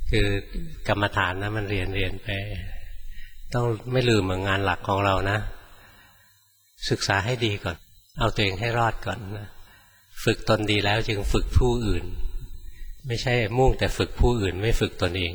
คือกรรมฐานนะมันเรียนไปต้องไม่ลืมงานหลักของเรานะศึกษาให้ดีก่อนเอาตัวเองให้รอดก่อนนะฝึกตนดีแล้วจึงฝึกผู้อื่นไม่ใช่มุ่งแต่ฝึกผู้อื่นไม่ฝึกตนเอง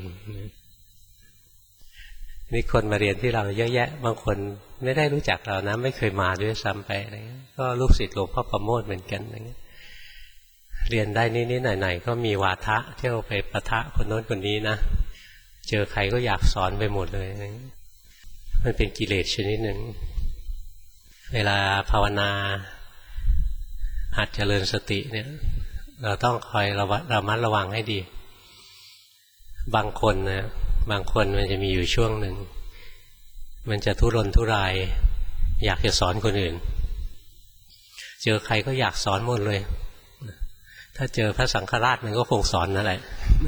นี่คนมาเรียนที่เราเยอะแยะบางคนไม่ได้รู้จักเรานะไม่เคยมาด้วยซ้ำไปอะไรเงี้ยก็ลูกศิษย์หลวงพ่อประโมทเหมือนกันอะไรเงี้ยเรียนได้นิดๆหน่อยๆก็มีวาทะเที่ยวไปปะทะคนโน้นคนนี้นะเจอใครก็อยากสอนไปหมดเลยมันเป็นกิเลสชนิดหนึ่งเวลาภาวนาหัดเจริญสติเนี่ยเราต้องคอยระมัดระวังให้ดีบางคนมันจะมีอยู่ช่วงหนึ่งมันจะทุรนทุรายอยากจะสอนคนอื่นเจอใครก็อยากสอนหมดเลยถ้าเจอพระสังฆราชมันก็คงสอนนั่นแหละ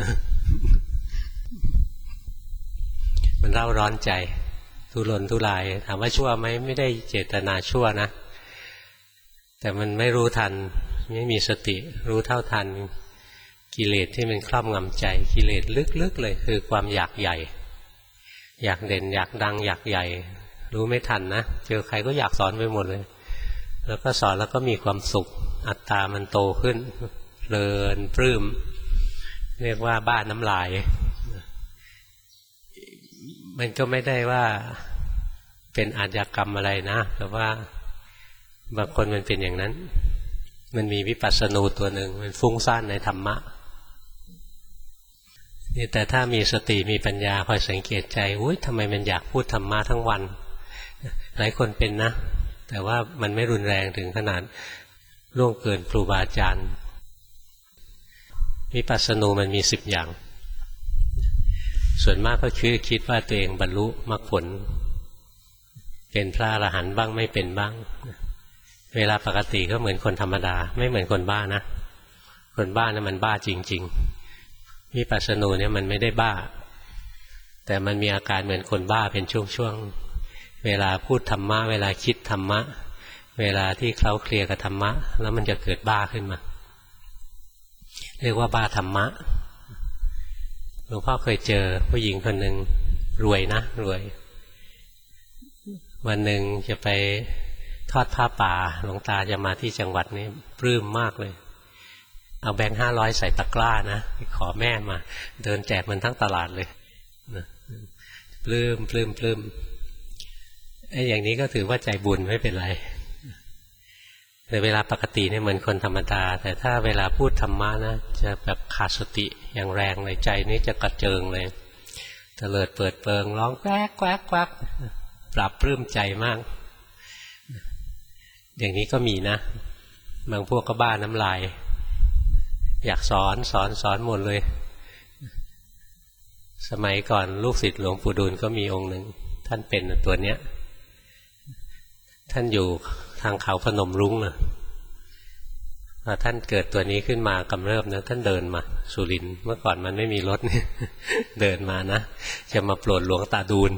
มันเร่าร้อนใจทุรนทุรายถามว่าชั่วไหมไม่ได้เจตนาชั่วนะแต่มันไม่รู้ทันไม่มีสติรู้เท่าทันกิเลสที่มันครอบงำใจกิเลสลึกๆเลยคือความอยากใหญ่อยากเด่นอยากดังอยากใหญ่รู้ไม่ทันนะเจอใครก็อยากสอนไปหมดเลยแล้วก็สอนแล้วก็มีความสุขอัตตามันโตขึ้นเพลินปลื้มเรียกว่าบ้าน้ำลายมันก็ไม่ได้ว่าเป็นอาชญากรรมอะไรนะแต่ว่าบางคนมันเป็นอย่างนั้นมันมีวิปัสสนูตัวหนึ่งมันฟุ้งซ่านในธรรมะนี่แต่ถ้ามีสติมีปัญญาคอยสังเกตใจอุ๊ยทำไมมันอยากพูดธรรมะทั้งวันหลายคนเป็นนะแต่ว่ามันไม่รุนแรงถึงขนาดล่วงเกินครูบาอาจารย์วิปัสสนูมันมี10อย่างส่วนมากก็คิดว่าตัวเองบรรลุมรรคผลเป็นพระอรหันต์บ้างไม่เป็นบ้างเวลาปกติก็เหมือนคนธรรมดาไม่เหมือนคนบ้านะคนบ้านะมันบ้าจริงๆวิปัสสนูเนี่ยมันไม่ได้บ้าแต่มันมีอาการเหมือนคนบ้าเป็นช่วงๆเวลาพูดธรรมะเวลาคิดธรรมะเวลาที่เคล้าเคลียกับธรรมะแล้วมันจะเกิดบ้าขึ้นมาเรียกว่าบ้าธรรมะหลวงพ่อเคยเจอผู้หญิงคนหนึ่งรวยนะรวยวันหนึ่งจะไปทอดผ้าป่าหลวงตาจะมาที่จังหวัดนี้ปลื้มมากเลยเอาแบงค์500ใส่ตะกร้านะขอแม่มาเดินแจกมันทั้งตลาดเลยปลื้มไอ้อย่างนี้ก็ถือว่าใจบุญไม่เป็นไรแต่เวลาปกติเนี่ยเหมือนคนธรรมดาแต่ถ้าเวลาพูดธรรมะนะจะแบบขาดสติอย่างแรงเลยใจนี้จะกระเจิงเลยเตลิดเปิดเปิงร้องแก๊กแก๊กแก๊กปรับปลื้มใจมากอย่างนี้ก็มีนะบางพวกก็บ้าน้ำลายอยากสอนหมดเลยสมัยก่อนลูกศิษย์หลวงปู่ดูลก็มีองค์หนึ่งท่านเป็นตัวเนี้ยท่านอยู่ทางเขาพนมรุ้งนะพอท่านเกิดตัวนี้ขึ้นมากำเริบนะท่านเดินมาสุรินทร์เมื่อก่อนมันไม่มีรถเนี่ยเดินมานะจะมาโปรดหลวงตาดูล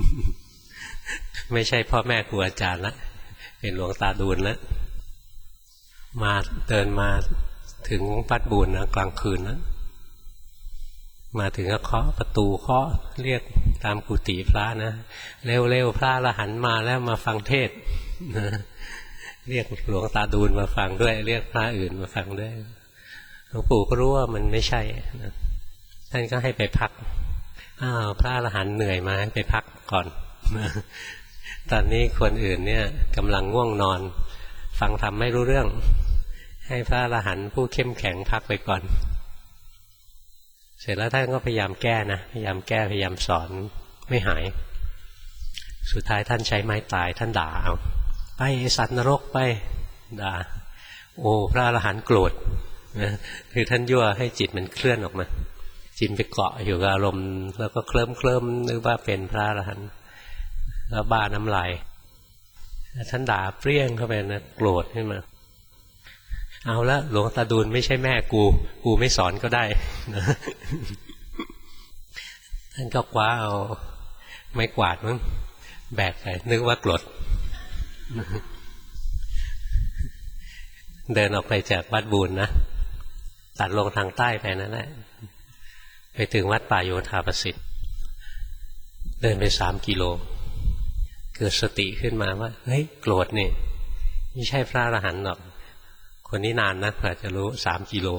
ไม่ใช่พ่อแม่ครูอาจารย์ละเป็นหลวงตาดูลแล้วมาเดินมาถึงวัดบูรนะกลางคืนนะมาถึงก็เคาะประตูเคาะเรียกตามกุฏิพระนะเร็วพระอรหันต์มาแล้วมาฟังเทศเรียกหลวงตาดูลมาฟังด้วยเรียกพระอื่นมาฟังด้วยหลวงปู่ก็รู้ว่ามันไม่ใช่นะท่านก็ให้ไปพักพระอรหันต์เหนื่อยมาให้ไปพักก่อนตอนนี้คนอื่นเนี่ยกำลังง่วงนอนฟังธรรมไม่รู้เรื่องให้พระอรหันต์ผู้เข้มแข็งพักไปก่อนเสร็จแล้วท่านก็พยายามแก้นะพยายามแก้พยายามสอนไม่หายสุดท้ายท่านใช้ไม้ตายท่านด่าเอาไปไอ้สัตว์นรกไปด่าโอ้พระอรหันต์โกรธนะคือท่านยั่วให้จิตมันเคลื่อนออกมาจิตไปเกาะอยู่กับอารมณ์แล้วก็เคลิ้มนึกว่าเป็นพระอรหันต์แล้วบ้าน้ำลายท่านด่าเปรี้ยงเข้าไปนะโกรธขึ้นมาเอาละหลวงตาดูลไม่ใช่แม่กูไม่สอนก็ได้นะท่านก็คว้าเอาไม้กวาดมั้งแบกไปนึกว่าโกรธเดินออกไปจากวัดบูรนะตัดลงทางใต้ไปนั่นแหละไปถึงวัดป่าโยธาประสิทธิ์เดินไป3 กิโลเกิดสติขึ้นมาว่าเฮ้ยโกรธนี่ไม่ใช่พระอรหันต์หรอกคนนี้นานนะกว่าจะรู้3 กิโล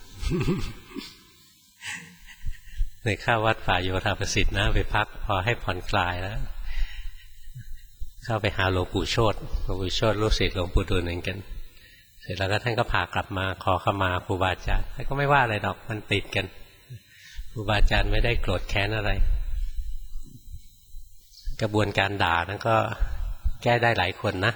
ในเข้าวัดป่าโยธาประสิทธิ์นะไปพักพอให้ผ่อนคลายแล้วเข้าไปหาหลวงปู่โชติหลวงปู่โชติลูกศิษย์หลวงปู่ดูลเหมือนกันเสร็จแล้วก็ท่านก็พากลับมาขอขมาครูบาอาจารย์ท่านก็ไม่ว่าอะไรดอกมันติดกันครูบาอาจารย์ไม่ได้โกรธแค้นอะไรกระบวนการด่านั้นก็แก้ได้หลายคนนะ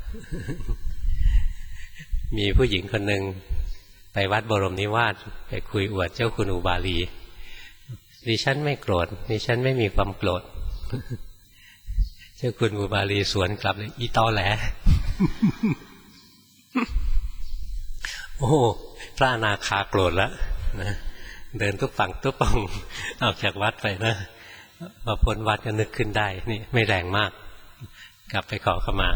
มีผู้หญิงคนหนึ่งไปวัดบรมนิวาสไปคุยอวดเจ้าคุณอุบาลีดิฉันไม่โกรธดิฉันไม่มีความโกรธ เจ้าคุณอุบาลีสวนกลับเลยอีตอแหล โอ้พระอนาคาโกรธแล้วนะเดินตุ๊บปังตุ๊บปังออกจากวัดไปนะพอพ้นวัดก็นึกขึ้นได้นี่ไม่แรงมากกลับไปขอขมา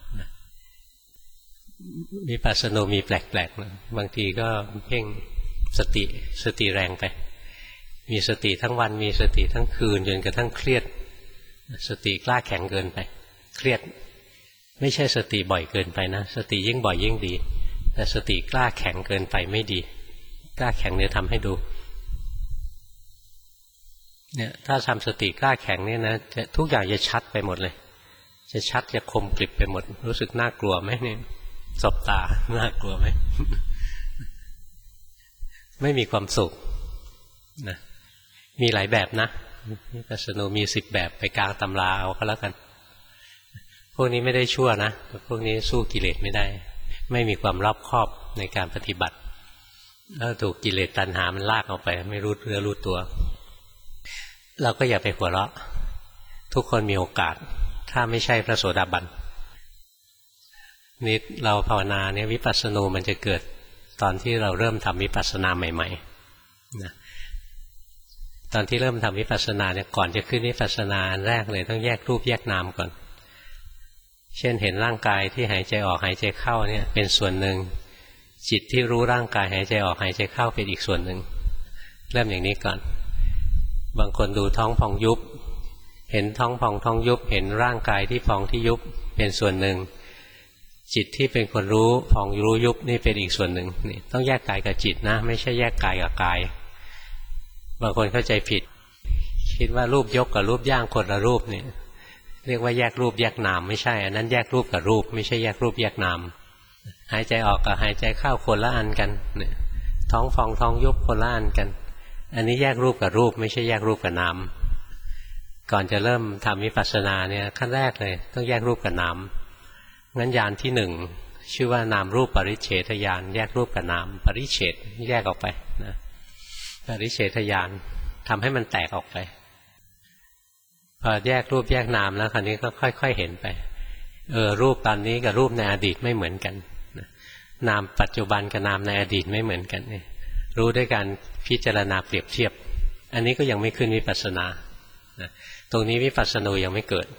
วิปัสสนูมีแปลกๆนะบางทีก็เพ่งสติแรงไปมีสติทั้งวันมีสติทั้งคืนจนกระทั่งเครียดสติกล้าแข็งเกินไปเครียดไม่ใช่สติบ่อยเกินไปนะสติยิ่งบ่อยยิ่งดีแต่สติกล้าแข็งเกินไปไม่ดีกล้าแข็งเนี่ยทำให้ดูเนี่ยถ้าทำสติกล้าแข็งเนี่ยนะทุกอย่างจะชัดไปหมดเลยจะชัดจะคมกริบไปหมดรู้สึกน่ากลัวไหมเนี่ยสบตาน่ากลัวไหม ไม่มีความสุขนะมีหลายแบบนะวิปัสสนูมี10 แบบไปกลางตำราเอาก็แล้วกันพวกนี้ไม่ได้ชั่วนะแต่พวกนี้สู้กิเลสไม่ได้ไม่มีความรอบคอบในการปฏิบัติแล้วถูกกิเลสตัณหามันลากออกไปไม่รู้เนื้อรู้ตัวเราก็อย่าไปหัวเราะทุกคนมีโอกาสถ้าไม่ใช่พระโสดาบันนี่เราภาวนาเนี่ยวิปัสสนูมันจะเกิดตอนที่เราเริ่มทำวิปัสสนาใหม่ๆนะตอนที่เริ่มทำวิปัสสนาเนี่ยก่อนจะขึ้นวิปัสสนาแรกเลยต้องแยกรูปแยกนามก่อนเช่นเห็นร่างกายที่หายใจออกหายใจเข้าเนี่ยเป็นส่วนหนึ่งจิตที่รู้ร่างกายหายใจออกหายใจเข้าเป็นอีกส่วนหนึ่งเริ่มอย่างนี้ก่อนบางคนดูท้องพองยุบเห็นท้องพองท้องยุบเห็นร่างกายที่พองที่ยุบเป็นส่วนหนึ่งจิตที่เป็นคนรู้พองรู้ยุบนี่เป็นอีกส่วนหนึ่งนี่ต้องแยกกายกับจิตนะไม่ใช่แยกกายกับกายบางคนเข้าใจผิดคิดว่ารูปยกกับรูปย่างคนละรูปเนี่ยเรียกว่าแยกรูปแยกนามไม่ใช่อันนั้นแยกรูปกับรูปไม่ใช่แยกรูปแยกนามหายใจออกกับหายใจเข้าคนละอันกันเนี่ยท้องฟองท้องยุบคนละอันกันอันนี้แยกรูปกับรูปไม่ใช่แยกรูปกับนามก่อนจะเริ่มทำวิปัสสนาเนี่ยขั้นแรกเลยต้องแยกรูปกับนามงั้นญาณที่1ชื่อว่านามรูปปริเฉทญาณแยกรูปกับนามปริเฉทแยกออกไปนะปริเฉทญาณทำให้มันแตกออกไปพอแยกรูปแยกนามแล้วคราวนี้ก็ค่อยๆเห็นไปรูปตอนนี้กับรูปในอดีตไม่เหมือนกันนามปัจจุบันกับนามในอดีตไม่เหมือนกันนี่รู้ด้วยการพิจารณาเปรียบเทียบอันนี้ก็ยังไม่ขึ้นวิปัสสนาตรงนี้วิปัสสนูยังไม่เกิด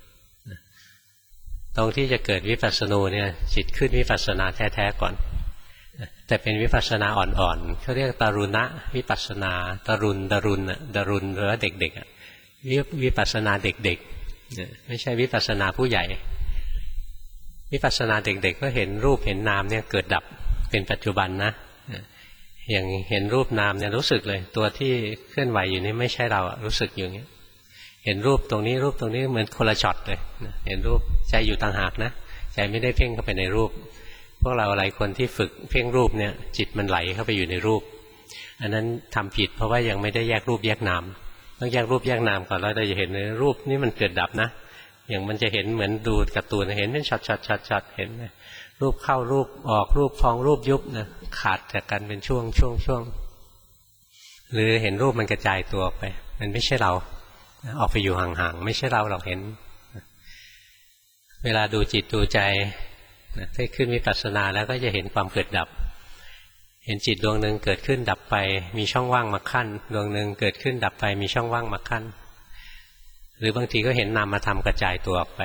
ตรงที่จะเกิดวิปัสสนูเนี่ยจิตขึ้นวิปัสสนาแท้ๆก่อนแต่เป็นวิปัสสนาอ่อนๆเขาเรียกตารุณะวิปัสสนาตารุณหรือว่าเด็กๆวิปัสสนาเด็กๆไม่ใช่วิปัสสนาผู้ใหญ่วิปัสสนาเด็กๆก็เห็นรูปเห็นนามเนี่ยเกิดดับเป็นปัจจุบันนะอย่างเห็นรูปนามเนี่ยรู้สึกเลยตัวที่เคลื่อนไหวอยู่นี่ไม่ใช่เรารู้สึกอยู่อย่างนี้เห็นรูปตรงนี้รูปตรงนี้เหมือนคนละช็อตเลยเห็นรูปใจอยู่ต่างหากนะใจไม่ได้เพ่งเข้าไปในรูปพวกเราหลายคนที่ฝึกเพ่งรูปเนี่ยจิตมันไหลเข้าไปอยู่ในรูปอันนั้นทำผิดเพราะว่ายังไม่ได้แยกรูปแยกนามต้องแยกรูปแยกนามก่อนแล้วเราจะเห็นในรูปนี่มันเกิดดับนะอย่างมันจะเห็นเหมือนดูการ์ตูนเห็นเป็นช็อตเห็นรูปเข้ารูปออกรูปพองรูปยุบนะขาดจากกันเป็นช่วงหรือเห็นรูปมันกระจายตัวออกไปมันไม่ใช่เราออกไปอยู่ห่างๆไม่ใช่เราเห็นเวลาดูจิตดูใจถ้าขึ้นวิปัสสนาแล้วก็จะเห็นความเกิดดับเห็นจิตดวงหนึ่งเกิดขึ้นดับไปมีช่องว่างมาขั้นดวงหนึ่งเกิดขึ้นดับไปมีช่องว่างมาขั้นหรือบางทีก็เห็นนามธรรมกระจายตัวออกไป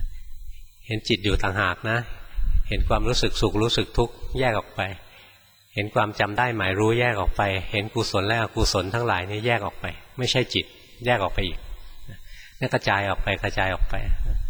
เห็นจิตอยู่ต่างหากนะเห็นความรู้สึกสุขรู้สึกทุกข์แยกออกไปห็นความจำได้หมายรู้แยกออกไปเห็นกุศลและอกุศลทั้งหลายนี่แยกออกไปไม่ใช่จิตแยกออกไปอีกนี่กระจายออกไปกระจายออกไป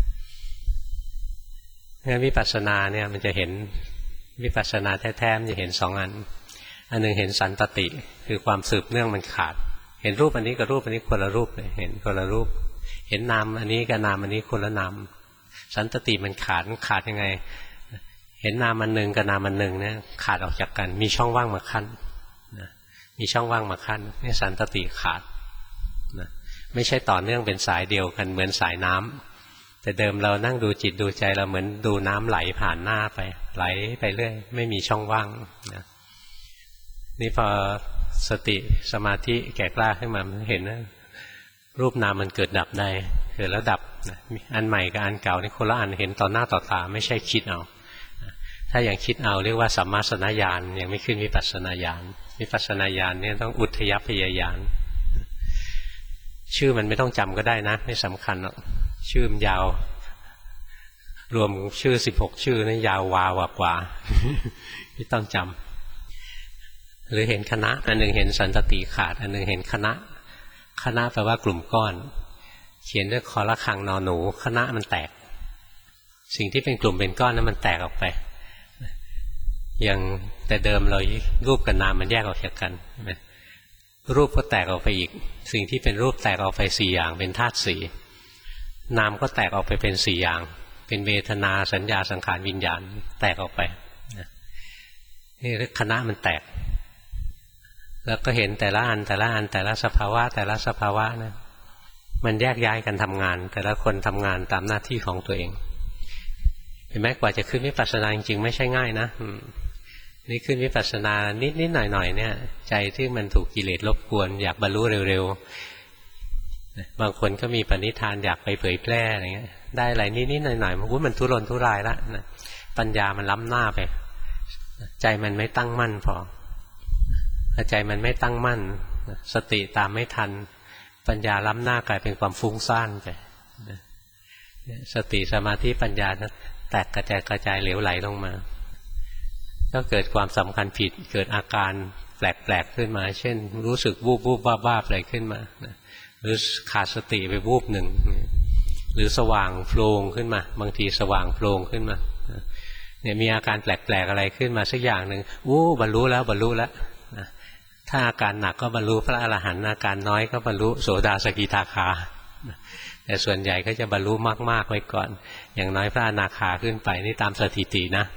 งั้นวิปัสสนาเนี่ยมันจะเห็นวิปัสสนาแท้ๆมันจะเห็นสองอันหนึ่งเห็นสันตติคือความสืบเนื่องมันขาดเห็นรูปอันนี้กับรูปอันนี้คนละรูปเลยเห็นคนละรูปเห็นนามอันนี้กับนามอันนี้คนละนามสันตติมันขาดยังไงเห็นนามอันหนึ่งกับนามอันหนึ่งเนี่ยขาดออกจากกันมีช่องว่างมาขั้นมีช่องว่างมาขั้นนี่สันตติขาดไม่ใช่ต่อเนื่องเป็นสายเดียวกันเหมือนสายน้ำแต่เดิมเรานั่งดูจิตดูใจเราเหมือนดูน้ำไหลผ่านหน้าไปไหลไปเรื่อยไม่มีช่องว่างนะนี่พอสติสมาธิแก่กล้าขึ้นมามันเห็นนะรูปนามมันเกิดดับได้เกิดแล้วดับอันใหม่กับอันเก่านี่คนละอันเห็นต่อหน้าต่อตาไม่ใช่คิดเอาถ้าอย่างคิดเอาเรียกว่าสัมมาสนญาณยังไม่ขึ้นวิปัสสนาญาณวิปัสสนาญาณเนี่ยต้องอุทยพยญาณชื่อมันไม่ต้องจำก็ได้นะไม่สำคัญหรอกชื่อมันยาวรวมชื่อ16ชื่อนี่ยาววาวกว่าไม่ต้องจำหรือเห็นคณะอันหนึ่งเห็นสันตติขาดอันหนึ่งเห็นคณะคณะแปลว่ากลุ่มก้อนเขียนด้วยคอละคังนอหนูคณะมันแตกสิ่งที่เป็นกลุ่มเป็นก้อนนั้นมันแตกออกไปอย่างแต่เดิมเรารูปกับนามมันแยกออกจากกันรูปก็แตกออกไปอีกสิ่งที่เป็นรูปแตกออกไป4อย่างเป็นธาตุสี่นามก็แตกออกไปเป็น4อย่างเป็นเวทนาสัญญาสังขารวิญญาณแตกออกไปนี่คณะมันแตกแล้วก็เห็นแต่ละอันแต่ละสภาวะแต่ละสภาวะนะมันแยกย้ายกันทำงานแต่ละคนทำงานตามหน้าที่ของตัวเองเห็นไหมกว่าจะขึ้นวิปัสสนาจริงๆไม่ใช่ง่ายนะนี่ขึ้นวิปัสสนานิดๆหน่อยๆเนี่ยใจที่มันถูกกิเลสรบกวนอยากบรรลุเร็วๆบางคนก็มีปณิธานอยากไปเผยแพร่อะไรเงี้ยได้อะไรนิดๆหน่อยๆมันทุรนทุรายละนะปัญญามันล้ำหน้าไปใจมันไม่ตั้งมั่นพอใจมันไม่ตั้งมั่นสติตามไม่ทันปัญญาล้ำหน้ากลายเป็นความฟุ้งซ่านไปสติสมาธิปัญญานะแตกกระจายเหลวไหลลงมาก็เกิดความสำคัญผิดเกิดอาการแปลกๆขึ้นมาเช่นรู้สึกวูบบ้าอะไรขึ้นมาหรือขาดสติไปวูบหนึ่งหรือสว่างโพลงขึ้นมาบางทีสว่างโพลงขึ้นมาเนี่ยมีอาการแปลกๆอะไรขึ้นมาสักอย่างหนึ่งบรรลุแล้วถ้าอาการหนักก็บรรลุพระอรหันต์อาการน้อยก็บรรลุโสดาสกิทาคาแต่ส่วนใหญ่ก็จะบรรลุมากๆไว้ก่อนอย่างน้อยพระอนาคาขึ้นไปนี่ตามสถิตินะ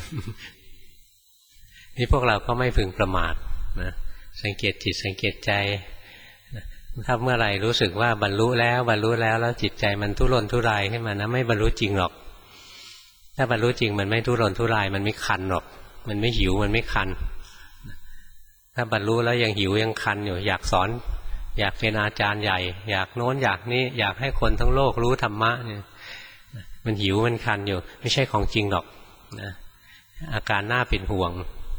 นี่พวกเราก็ไม่พึงประมาทนะสังเกตจิตสังเกตใจถ้าเมื่อไหร่รู้สึกว่าบรรลุแล้วแล้วจิตใจมันทุรนทุรายขึ้นมานะไม่บรรลุจริงหรอกถ้าบรรลุจริงมันไม่ทุรนทุรายมันไม่คันหรอกมันไม่หิวมันไม่คันถ้าบรรลุแล้วยังหิวยังคันอยู่อยากสอนอยากเป็นอาจารย์ใหญ่อยากโน้นอยากนี้อยากให้คนทั้งโลกรู้ธรรมะเนี่ยมันหิวมันคันอยู่ไม่ใช่ของจริงหรอกนะอาการน่าเป็นห่วง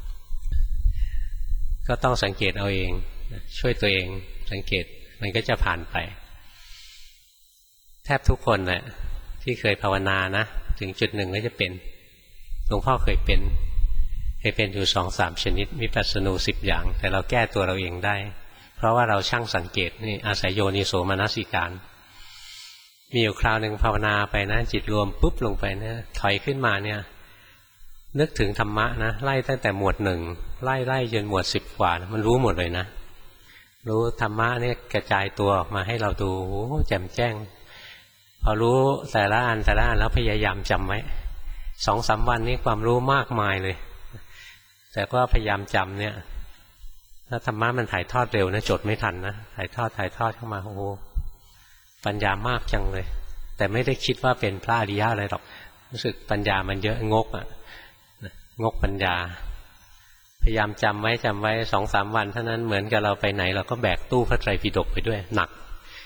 ก็ต้องสังเกตเอาเองช่วยตัวเองสังเกตมันก็จะผ่านไปแทบทุกคนแหละที่เคยภาวนานะถึงจุดหนึ่งก็จะเป็นหลวงพ่อเคยเป็นอยู่ 2-3 ชนิดวิปัสสนู10อย่างแต่เราแก้ตัวเราเองได้เพราะว่าเราช่างสังเกตนี่อาศัยโยนิโสมนสิการมีอยู่คราวหนึ่งภาวนาไปนะจิตรวมปุ๊บลงไปเนี่ยถอยขึ้นมาเนี่ยนึกถึงธรรมะนะไล่ตั้งแต่หมวด1ไล่จนหมวด10กว่ามันรู้หมดเลยนะรู้ธรรมะเนี่ยกระจายตัวออกมาให้เราดูแจ่มแจ้งพอรู้แต่ละอันแล้วพยายามจำไว้ 2-3 วันนี้ความรู้มากมายเลยแต่ก็พยายามจำเนี่ยถ้าธรรมะมันถ่ายทอดเร็วนะจดไม่ทันนะถ่ายทอดเข้ามาปัญญามากจังเลยแต่ไม่ได้คิดว่าเป็นพระอริยะอะไรหรอกรู้สึกปัญญามันเยอะงกปัญญาพยายามจำไว้ 2-3 วันเท่านั้นเหมือนกับเราไปไหนเราก็แบกตู้พระไตรปิฎกไปด้วยหนัก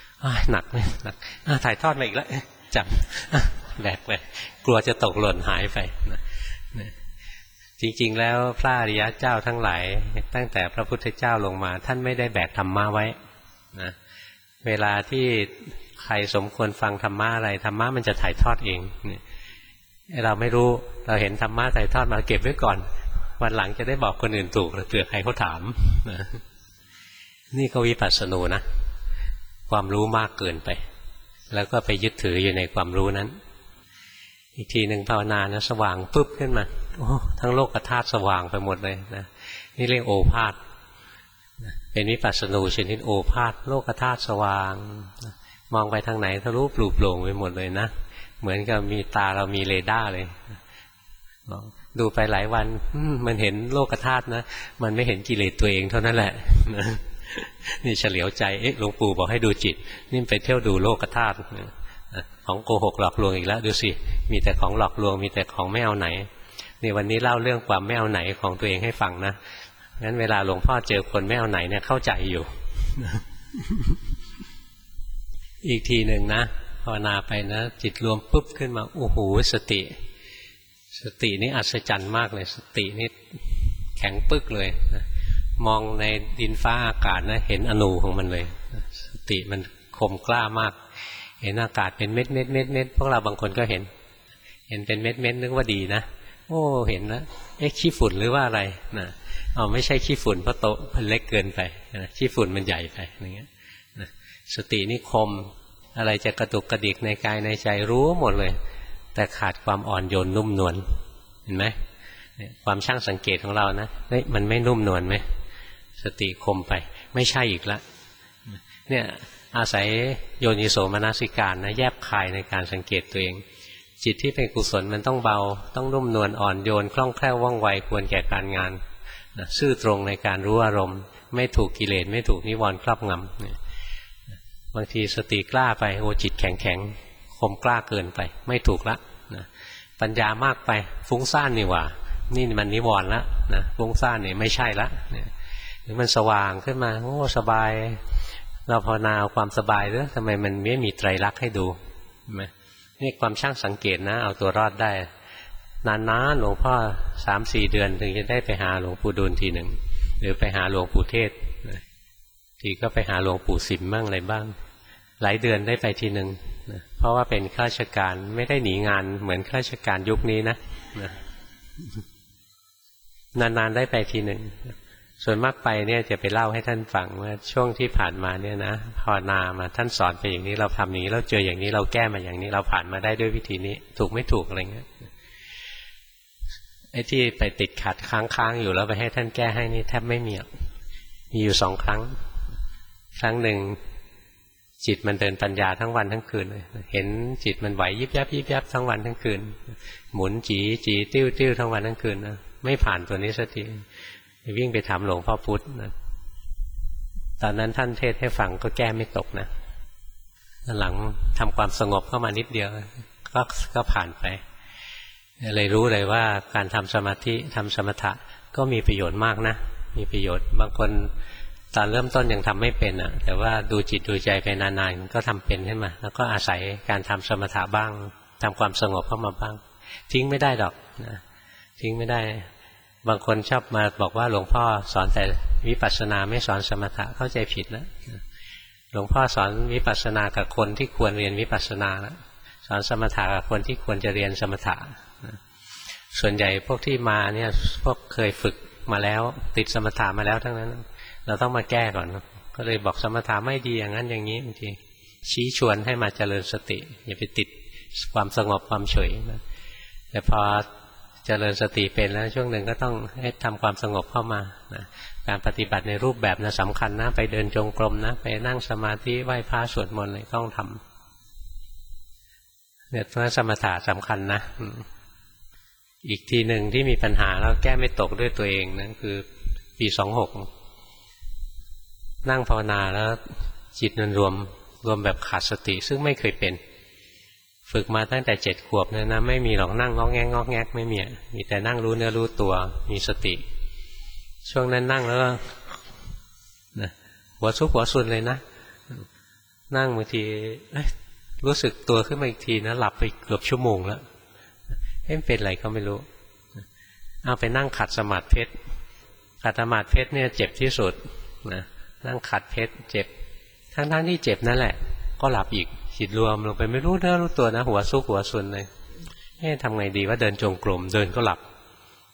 ถ่ายทอดมาอีกแล้วจำแบกไปกลัวจะตกหล่นหายไปจริงๆแล้วพระอริยเจ้าทั้งหลายตั้งแต่พระพุทธเจ้าลงมาท่านไม่ได้แบกธรรมะไว้นะเวลาที่ใครสมควรฟังธรรมะอะไรธรรมะมันจะถ่ายทอดเองเราไม่รู้เราเห็นธรรมะถ่ายทอดมาเก็บไว้ก่อนวันหลังจะได้บอกคนอื่นถูกเผื่อใครเขาถามนี่ก็วิปัสสนูนะความรู้มากเกินไปแล้วก็ไปยึดถืออยู่ในความรู้นั้นอีกทีหนึ่งภาวนานะสว่างปุ๊บขึ้นมาโอ้ทั้งโลกธาตุสว่างไปหมดเลยนะนี่เรียกโอภาสเป็นวิปัสสนูชนิดโอภาสโลกธาตุสว่างมองไปทางไหนทะลุปลุกโปร่งไปหมดเลยนะเหมือนกับมีตาเรามีเรดาร์เลยดูไปหลายวันมันเห็นโลกธาตุนะมันไม่เห็นกิเลสตัวเองเท่านั้นแหละนี่เฉลียวใจหลวงปู่บอกให้ดูจิตนี่ไปเที่ยวดูโลกธาตุของโกหกหลอกลวงอีกแล้วดูสิมีแต่ของหลอกลวงมีแต่ของไม่เอาไหนนี่วันนี้เล่าเรื่องความไม่เอาไหนของตัวเองให้ฟังนะงั้นเวลาหลวงพ่อเจอคนไม่เอาไหนเนี่ยเข้าใจอยู่ อีกทีหนึ่งนะภาวนาไปนะจิตรวมปุ๊บขึ้นมาโอ้โหสตินี่อัศจรรย์มากเลยสตินี่แข็งปึ๊กเลยนะมองในดินฟ้าอากาศนะเห็นอนูของมันเลยสติมันคมกล้ามากเห็นอากาศเป็นเม็ดพวกเราบางคนก็เห็นเป็นเม็ดนึกว่าดีนะโอ้เห็นนะขี้ฝุ่นหรือว่าอะไรนะไม่ใช่ขี้ฝุ่นเพราะโตมันเล็กเกินไปนะขี้ฝุ่นมันใหญ่ไปอย่างเงี้ยนะสตินี่คมอะไรจะกระตุกกระดิกในกายในใจรู้หมดเลยแต่ขาดความอ่อนโยนนุ่มนวลเห็นไหมความช่างสังเกตของเรานะมันไม่นุ่มนวลไหมสติคมไปไม่ใช่อีกละเนี่ยอาศัยโยนิโสมนสิการนะแยบคายในการสังเกตตัวเองจิตที่เป็นกุศลมันต้องเบาต้องนุ่มนวลอ่อนโยนคล่องแคล่วว่องไวควรแก่การงานซื่อตรงในการรู้อารมณ์ไม่ถูกกิเลสไม่ถูกนิวรณ์ครอบงำบางทีสติกล้าไปโอ้จิตแข็งคมกล้าเกินไปไม่ถูกละนะปัญญามากไปฟุ้งซ่านนี่หว่านี่มันนิวรณ์ละนะฟุ้งซ่านนี่ไม่ใช่ละเนี่ยหรือมันสว่างขึ้นมาโอ้สบายเราภาวนาเอาความสบายหรือทำไมมันไม่มีไตรลักษณ์ให้ดูนี่ความช่างสังเกตนะเอาตัวรอดได้นานๆหลวงพ่อ 3-4 เดือนถึงจะได้ไปหาหลวงปู่ดูลทีหนึ่งหรือไปหาหลวงปู่เทศทีก็ไปหาหลวงปู่สิมบ้างอะไรบ้างหลายเดือนได้ไปทีหนึ่งเพราะว่าเป็นข้าราชการไม่ได้หนีงานเหมือนข้าราชการยุคนี้นะนานๆได้ไปทีหนึ่งส่วนมากไปเนี่ยจะไปเล่าให้ท่านฟังว่าช่วงที่ผ่านมาเนี่ยนะภาวนามาท่านสอนไปอย่างนี้เราทำอย่างนี้เราเจออย่างนี้เราแก้มาอย่างนี้เราผ่านมาได้ด้วยวิธีนี้ถูกไม่ถูกอะไรเงี้ยไอ้ที่ไปติดขัดค้างอยู่แล้วไปให้ท่านแก้ให้นี่แทบไม่มีอยู่2 ครั้งครั้งหนึ่งจิตมันเดินปัญญาทั้งวันทั้งคืนเลยเห็นจิตมันไหวยิบยับทั้งวันทั้งคืนหมุนจีติ้วทั้งวันทั้งคืนนะไม่ผ่านตัวนี้สักทีวิ่งไปถามหลวงพ่อพุธนะตอนนั้นท่านเทศให้ฟังก็แก้ไม่ตกนะหลังทำความสงบเข้ามานิดเดียวก็ผ่านไปเลยรู้เลยว่าการทำสมาธิทำสมถะก็มีประโยชน์มากนะมีประโยชน์บางคนตอนเริ่มต้นยังทำไม่เป็นอ่ะแต่ว่าดูจิตดูใจไปนานๆก็ทำเป็นขึ้นมาแล้วก็อาศัยการทำสมถะบ้างทำความสงบเข้ามาบ้างทิ้งไม่ได้หรอกนะทิ้งไม่ได้บางคนชอบมาบอกว่าหลวงพ่อสอนแต่วิปัสสนาไม่สอนสมถะเข้าใจผิดนะหลวงพ่อสอนวิปัสสนากับคนที่ควรเรียนวิปัสสนาแล้วสอนสมถะกับคนที่ควรจะเรียนสมถะส่วนใหญ่พวกที่มาเนี่ยพวกเคยฝึกมาแล้วติดสมถะมาแล้วทั้งนั้นเราต้องมาแก้ก่อนก็เลยบอกสมถะไม่ดีอย่างนั้นอย่างนี้บางทีชี้ชวนให้มาเจริญสติอย่าไปติดความสงบความเฉยนะแต่พอเจริญสติเป็นแล้วช่วงหนึ่งก็ต้องให้ทำความสงบเข้ามานะการปฏิบัติในรูปแบบนะสำคัญนะไปเดินจงกรมนะไปนั่งสมาธิไหว้พระสวดมนต์อะไรต้องทำเนี่ยเพราะสมถะสำคัญนะอีกทีหนึ่งที่มีปัญหาแล้วแก้ไม่ตกด้วยตัวเองนะคือปี26นั่งภาวนาแล้วจิตมันรวมแบบขาดสติซึ่งไม่เคยเป็นฝึกมาตั้งแต่7 ขวบเนี่ยนะไม่มีหรอกนั่งงอกแงกไม่มีแต่นั่งรู้เนื้อรู้ตัวมีสติช่วงนั้นนั่งแล้วนะหัวซุกหัวซุนเลยนะนั่งบางทีรู้สึกตัวขึ้นมาอีกทีนะหลับไปเกือบชั่วโมงแล้วเป็นอะไรก็ไม่รู้เอาไปนั่งขัดสมาธิเพชรขัดสมาธิเพชรเนี่ยเจ็บที่สุดนะนั่งขัดเพชรเจ็บทั้งที่เจ็บนั่นแหละก็หลับอีกจิตรวมลงไปไม่รู้เนื้อรู้ตัวนะหัวซุกหัวซุนเลยทำไงดีว่าเดินจงกรมเดินก็หลับ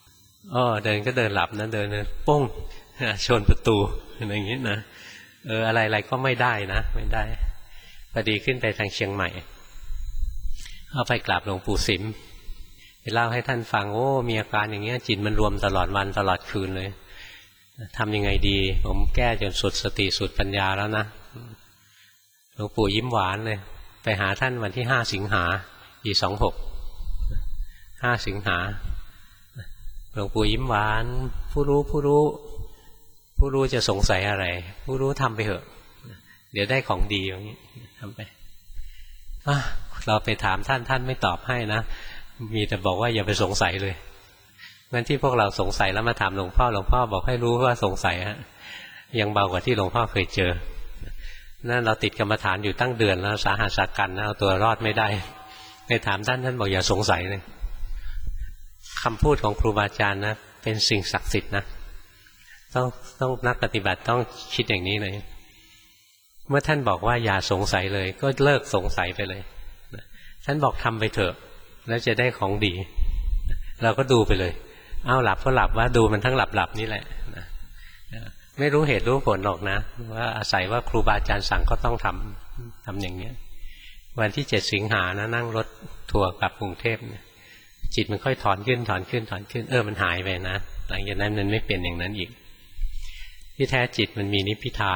เดินก็เดินหลับนะเดินปุ้งชนประตูอะไรอย่างนี้นะอะไรก็ไม่ได้นะไม่ได้พอดีขึ้นไปทางเชียงใหม่เอาไปกราบหลวงปู่สิมไปเล่าให้ท่านฟังมีอาการอย่างเงี้ยจิตมันรวมตลอดวันตลอดคืนเลยทำยังไงดีผมแก้จนสุดสติสุดปัญญาแล้วนะหลวงปู่ยิ้มหวานเลยไปหาท่านวันที่5 สิงหาปี26 5 สิงหาหลวงปู่ยิ้มหวานผู้รู้จะสงสัยอะไรผู้รู้ทำไปเถอะเดี๋ยวได้ของดีอย่างนี้ทำไปเราไปถามท่านไม่ตอบให้นะมีแต่บอกว่าอย่าไปสงสัยเลยงั้นที่พวกเราสงสัยแล้วมาถามหลวงพ่อบอกให้รู้ว่าสงสัยฮะยังเบากว่าที่หลวงพ่อเคยเจอนั่นเราติดกรรมฐานอยู่ตั้งเดือนแล้วสาหัสสากันนะเอาตัวรอดไม่ได้ไปถามท่านบอกอย่าสงสัยเลยคำพูดของครูบาอาจารย์นะเป็นสิ่งศักดิ์สิทธิ์นะต้องนักปฏิบัติต้องคิดอย่างนี้เลยเมื่อท่านบอกว่าอย่าสงสัยเลยก็เลิกสงสัยไปเลยท่านบอกทำไปเถอะแล้วจะได้ของดีเราก็ดูไปเลยหลับก็หลับว่าดูมันทั้งหลับนี่แหละไม่รู้เหตุรู้ผลหรอกนะว่าอาศัยว่าครูบาอาจารย์สั่งก็ต้องทำอย่างนี้วันที่7 สิงหานะนั่งรถทัวร์กลับกรุงเทพจิตมันค่อยถอนขึ้นมันหายไปนะหลังจากนั้นมันไม่เป็นอย่างนั้นอีกที่แท้จิตมันมีนิพพิทา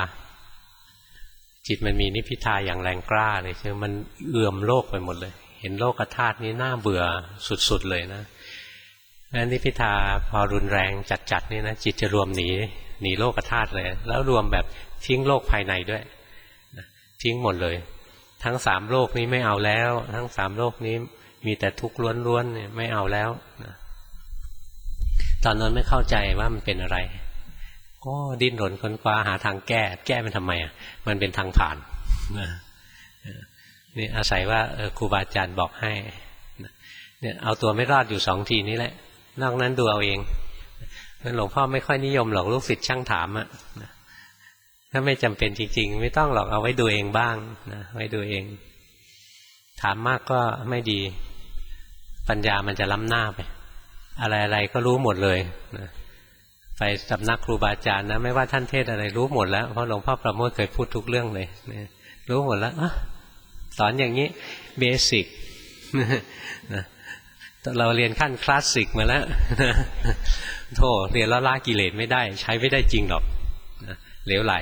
อย่างแรงกล้าเลยคือมันเอื่อมโลกไปหมดเลยเห็นโลกธาตุนี้น่าเบื่อสุดๆเลยนะแล้วนิพพิทาพอรุนแรงจัดนี่นะจิตจะรวมหนีโลกธาตุเลยแล้วรวมแบบทิ้งโลกภายในด้วยทิ้งหมดเลยทั้ง3 โลกนี้ไม่เอาแล้วทั้ง3 โลกนี้มีแต่ทุกข์ล้วนๆเนี่ยไม่เอาแล้วนะตอนนั้นไม่เข้าใจว่ามันเป็นอะไรก็ดิ้นรนค้นคว้าหาทางแก้มันทำไมมันเป็นทางผ่านนี่อาศัยว่าครูบาอาจารย์บอกให้เนี่ยเอาตัวไม่รอดอยู่2 ทีนี้แหละนอกนั้นดูเอาเองหลวงพ่อไม่ค่อยนิยมหรอกลูกศิษย์ช่างถามถ้าไม่จำเป็นจริงๆไม่ต้องหรอกเอาไว้ดูเองบ้างนะไว้ดูเองถามมากก็ไม่ดีปัญญามันจะล้ำหน้าไปอะไรก็รู้หมดเลยนะไปสำนักครูบาอาจารย์นะไม่ว่าท่านเทศอะไรรู้หมดแล้วเพราะหลวงพ่อประโมทเคยพูดทุกเรื่องเลยนะรู้หมดแล้วสอนอย่างนี้เบสิกนะเราเรียนขั้นคลาสสิกมาแล้วโธ่เรียนแล้วละกิเลสไม่ได้ใช้ไม่ได้จริงหรอกเหลวไหล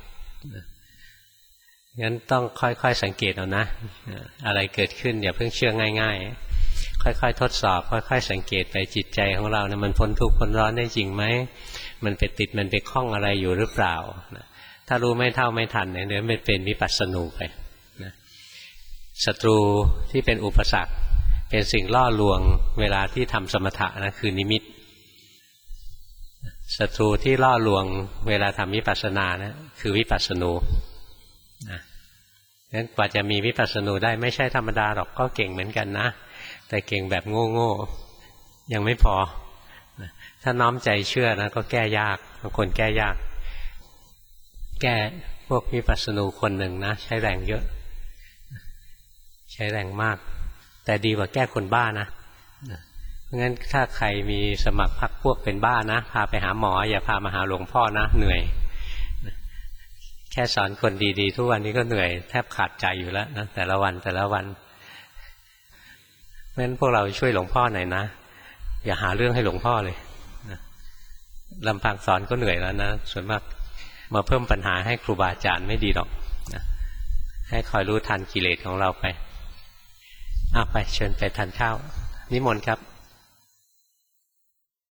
งั้นต้องค่อยๆสังเกตเอานะอะไรเกิดขึ้นอย่าเพิ่งเชื่อง่ายๆค่อยๆทดสอบค่อยๆสังเกตไปจิตใจของเราเนี่ยมันพ้นทุกข์พ้นร้อนได้จริงไหมมันไปติดมันไปคล้องอะไรอยู่หรือเปล่าถ้ารู้ไม่เท่าไม่ทันเนี่ยเดี๋ยวมันเป็นวิปัสสนูไปนะศัตรูที่เป็นอุปสรรคเป็นสิ่งล่อลวงเวลาที่ทำสมถะนะคือนิมิตศัตรูที่ล่อลวงเวลาทำวิปัสสนานะคือวิปัสสนูนะงั้นกว่าจะมีวิปัสสนูได้ไม่ใช่ธรรมดาหรอกก็เก่งเหมือนกันนะแต่เก่งแบบโง่ๆยังไม่พอนะถ้าน้อมใจเชื่อนะก็แก้ยากบางคนแก้ยากแก้พวกวิปัสสนูคนหนึ่งนะใช้แรงเยอะใช้แรงมากแต่ดีกว่าแก้คนบ้านะเพราะงั้นถ้าใครมีสมัครพรรคพวกเป็นบ้านะพาไปหาหมออย่าพามาหาหลวงพ่อนะเหนื่อยแค่สอนคนดีๆทุกวันนี้ก็เหนื่อยแทบขาดใจอยู่แล้วนะแต่ละวันเพราะฉะนั้นพวกเราช่วยหลวงพ่อหน่อยนะอย่าหาเรื่องให้หลวงพ่อเลยลำพังสอนก็เหนื่อยแล้วนะส่วนมากมาเพิ่มปัญหาให้ครูบาอาจารย์ไม่ดีหรอกนะให้คอยรู้ทันกิเลสของเราไปไปเชิญไปทานข้าวนิมนต์ครับ